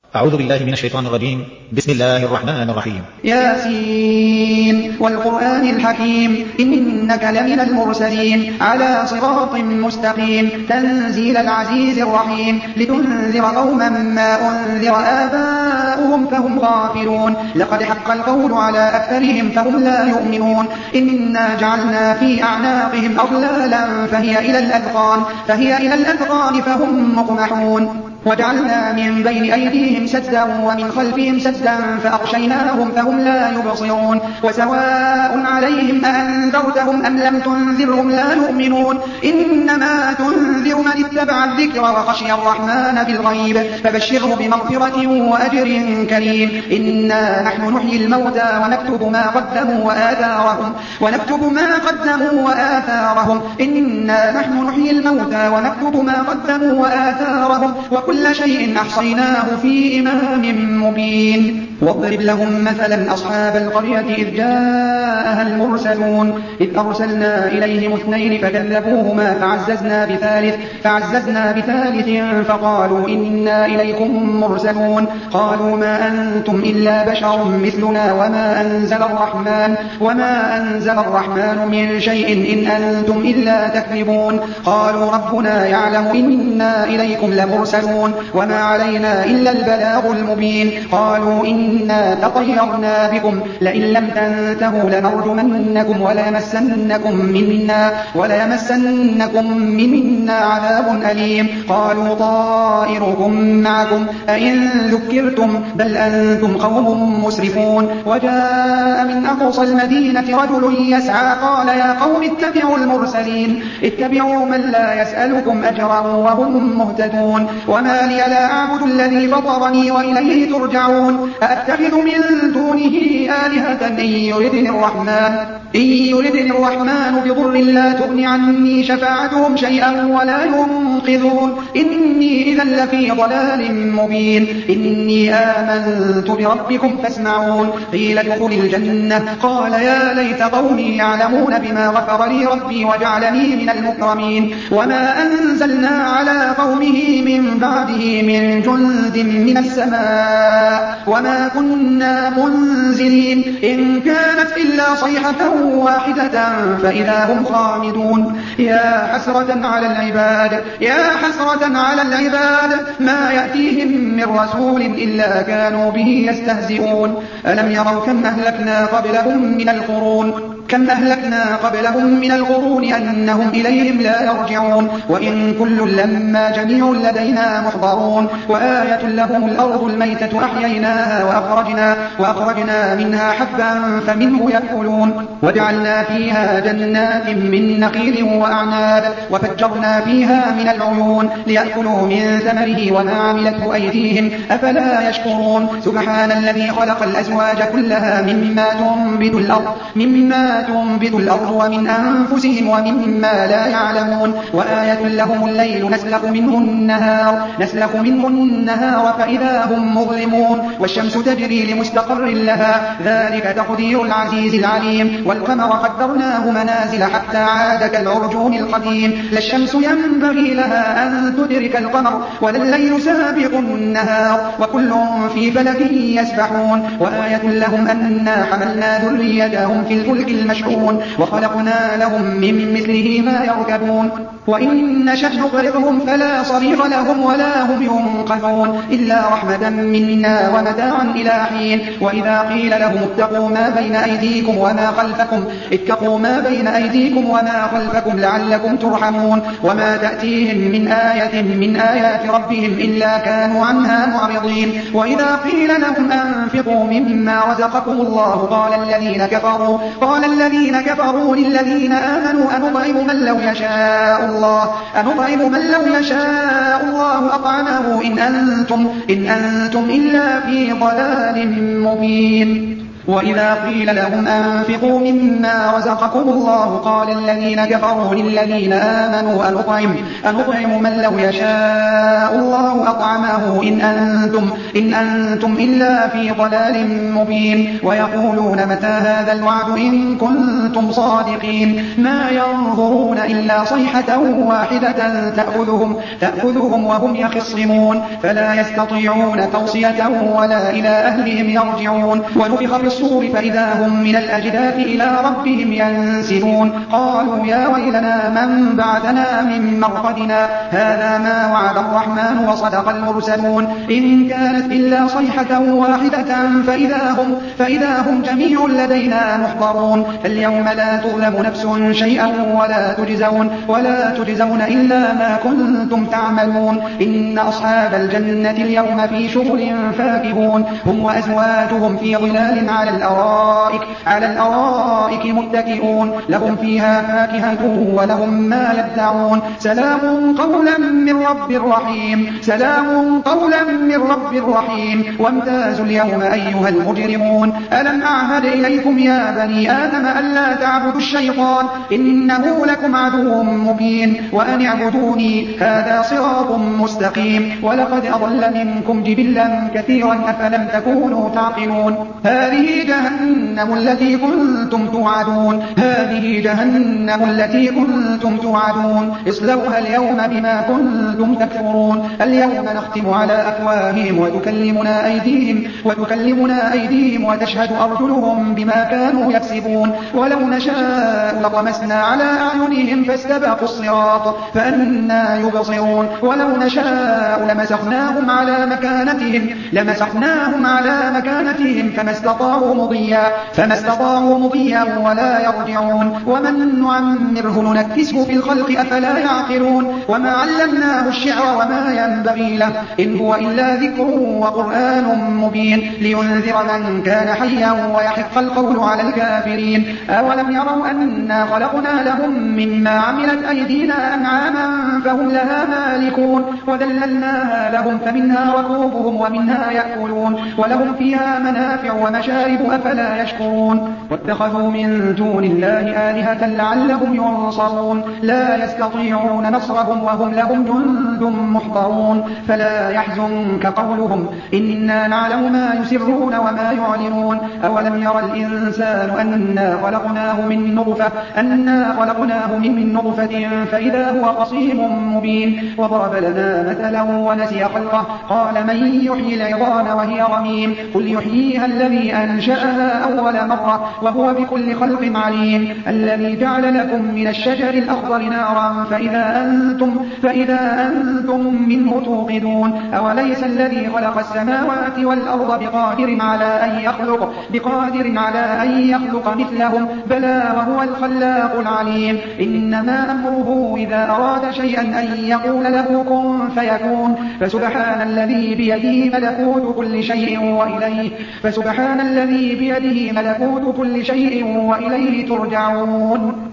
أعوذ بالله من الشيطان الرجيم. بسم الله الرحمن الرحيم. ياسين والقرآن الحكيم إنك لمن المرسلين على صراط مستقيم تنزيل العزيز الرحيم لتنذر قوما ما أنذر آباؤهم فهم غافلون لقد حق القول على أكثرهم فهم لا يؤمنون إنا جعلنا في أعناقهم أغلالا فهي إلى الأذقان فهم مقمحون وجعلنا من بين أيديهم سدا ومن خلفهم سدا فأغشيناهم فهم لا يبصرون وسواء عليهم أأنذرتهم أم لم تنذرهم لا يؤمنون إنما تنذر من اتبع الذكر وخشي الرحمن بالغيب فبشره بمغفرة وأجر كريم إنا نحن نحيي الموتى ونكتب ما قدموا وآثارهم إنا نحن نحيي الموتى ونكتب ما قدموا وآثارهم وكل شيء أحصيناه في إمام مبين واضرب لهم مثلا أصحاب القرية إذ جاءها المرسلون إذ أرسلنا إليهم 2 فكذبوهما فعززنا بثالث فقالوا إنا إليكم مرسلون قالوا ما أنتم إلا بشر مثلنا وما أنزل الرحمن من شيء إن أنتم إلا تكذبون قالوا ربنا يعلم إنا إليكم لمرسلون وما علينا إلا البلاغ المبين قالوا إنا تطيرنا بكم لئن لم تنتهوا لنرجمنكم وليمسنكم منا عذاب أليم قالوا طائركم معكم أئن ذكرتم بل أنتم قوم مسرفون وجاء من أقصى المدينة رجل يسعى قال يا قوم اتبعوا المرسلين اتبعوا من لا يسألكم أجرا وهم مهتدون وما لي لا أعبد الذي فطرني وإليه ترجعون أأتخذ من دونه آلهة إن يردني الرحمن بضر لا تغن عني شفاعتهم شيئا ولا ينقذون إني إذا لفي ضلال مبين إني آمنت بربكم فاسمعون قيل ادخل الجنة قال يا ليت قومي يعلمون بما غفر لي ربي وجعلني من المكرمين وما أنزلنا على قومه من بعده من جند من السماء وما كنا منزلين إن كانت إلا صيحة واحدة فإذا هم خامدون يا حسرة على العباد ما يأتيهم من رسول إلا كانوا به يستهزئون ألم يروا كم أهلكنا قبلهم من القرون أنهم إليهم لا يرجعون وإن كل لما جميع لدينا محضرون وآية لهم الأرض الميتة أحييناها وأخرجنا منها حبا فمنه يأكلون وجعلنا فيها جنات من نخيل وأعناب وفجرنا فيها من العيون ليأكلوا من ثمره وما عملته أيديهم أفلا يشكرون سبحان الذي خلق الأزواج كلها مما تنبت الأرض ومن أنفسهم ومما لا يعلمون وآية لهم الليل نسلخ منه النهار فإذا هم مظلمون والشمس تجري لمستقر لها ذلك تقدير العزيز العليم والقمر قدرناه منازل حتى عاد كالعرجون القديم لا الشمس ينبغي لها أن تدرك القمر ولا الليل سابق النهار وكل في فلك يسبحون وآية لهم أنا حملنا ذريتهم في الفلك المشحون وخلقنا لهم من مثله ما يركبون وإن نشأ نغرقهم فلا صريخ لهم ولا هم ينقذون إلا رحمة منا ومتاعا إلى حين وإذا قيل لهم اتقوا ما بين أيديكم وما خلفكم لعلكم ترحمون وما تأتيهم من آية من آيات ربهم إلا كانوا عنها معرضين وإذا قيل لهم أنفقوا مما رزقكم الله قال الذين كفروا للذين آمنوا أنطعم من لو يشاء الله أطعمه إن أنتم إلا في ضلال مبين وإذا قيل لهم أنفقوا مما رزقكم الله قال الذين كفروا للذين آمنوا أنطعم من لو يشاء الله أطعمه إن أنتم إلا في ضلال مبين ويقولون متى هذا الوعد إن كنتم صادقين ما ينظرون إلا صيحة واحدة تأخذهم وهم يخصمون فلا يستطيعون توصية ولا إلى أهلهم يرجعون ونفخ في الصور فإذا هم من الأجداث إلى ربهم ينسلون قالوا يا ويلنا من بعثنا من مرقدنا هذا ما وعد الرحمن وصدق المرسلون إن كانت إلا صيحة واحدة فإذا هم جميع لدينا محضرون فاليوم لا تظلم نفس شيئا ولا تجزون إلا ما كنتم تعملون إن أصحاب الجنة اليوم في شغل فاكهون هم وأزواجهم في ظلال على الأرائك متكئون لهم فيها فاكهة ولهم ما يدعون سلام قولا من رب رحيم وامتازوا اليوم أيها المجرمون ألم أعهد إليكم يا بني آدم ألا تعبدوا الشيطان إنه لكم عدو مبين وأن اعبدوني هذا صراط مستقيم ولقد أضل منكم جبلا كثيرا أفلم تكونوا تعقلون هذه جهنم التي كنتم توعدون اصلوها اليوم بما كنتم تكفرون اليوم نختم على أفواههم وتكلمنا أيديهم وتشهد أرجلهم بما كانوا يكسبون ولو نشاء لطمسنا على أعينهم فاستبقوا الصراط فأنى يبصرون ولو نشاء لمسخناهم على مكانتهم فما استطاعوا مضيا ولا يرجعون ومن نعمره ننكسه في الخلق أفلا يعقلون وما علمناه الشعر وما ينبغي له إن هو إلا ذكر وقرآن مبين لينذر من كان حيا ويحق القول على الكافرين أولم يروا أنا خلقنا لهم مما عملت أيدينا أنعاما فهم لها مالكون وذللناها لهم فمنها ركوبهم ومنها يأكلون ولهم فيها منافع ومشارب أفلا يشكرون واتخذوا من دون الله آلهة لعلهم ينصرون لا يستطيعون نصرهم وهم لهم جند محضرون فلا يحزنك قولهم إنا نعلم ما يسرون وما يعلنون أولم يرى الإنسان أنا خلقناه من نطفة فإذا هو خصيم مبين وضرب لنا مثلا ونسي خلقه قال من يحيي العظام وهي رميم قل يحييها الذي أنشأها أول مرة وهو بكل خلق عليم الذي جعل لكم من الشجر الأخضر نارا فإذا أنتم منه توقدون أوليس الذي خلق السماوات والأرض بقادر على أن يخلق مثلهم بلى وهو الخلاق العليم إنما أمره إذا أراد شيئا أن يقول له كن فيكون فسبحان الذي بيده ملكوت كل شيء وإليه ترجعون